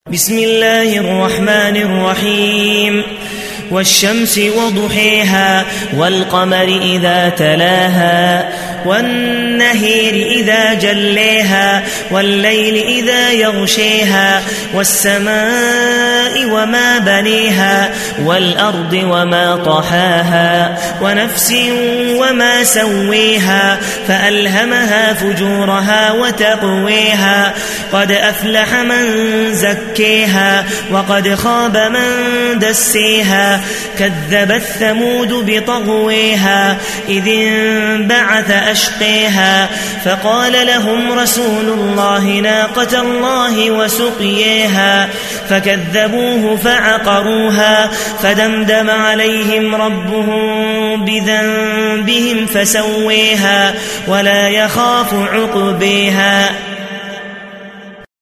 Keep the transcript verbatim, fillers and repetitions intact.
بسم الله الرحمن الرحيم والشمس وضحيها والقمر إذا تلاها والنهير إذا جليها والليل إذا يغشيها والسماء وما بنيها والأرض وما طحاها ونفس وما سويها فألهمها فجورها وتقويها قد أفلح من زكيها وقد خاب من دسيها كذبت ثمود بطغويها إذ انبعث أشقيها فقال لهم رسول الله ناقة الله وسقيها فكذبوه فعقروها فدمدم عليهم ربهم بذنبهم فسويها ولا يخاف عقبيها.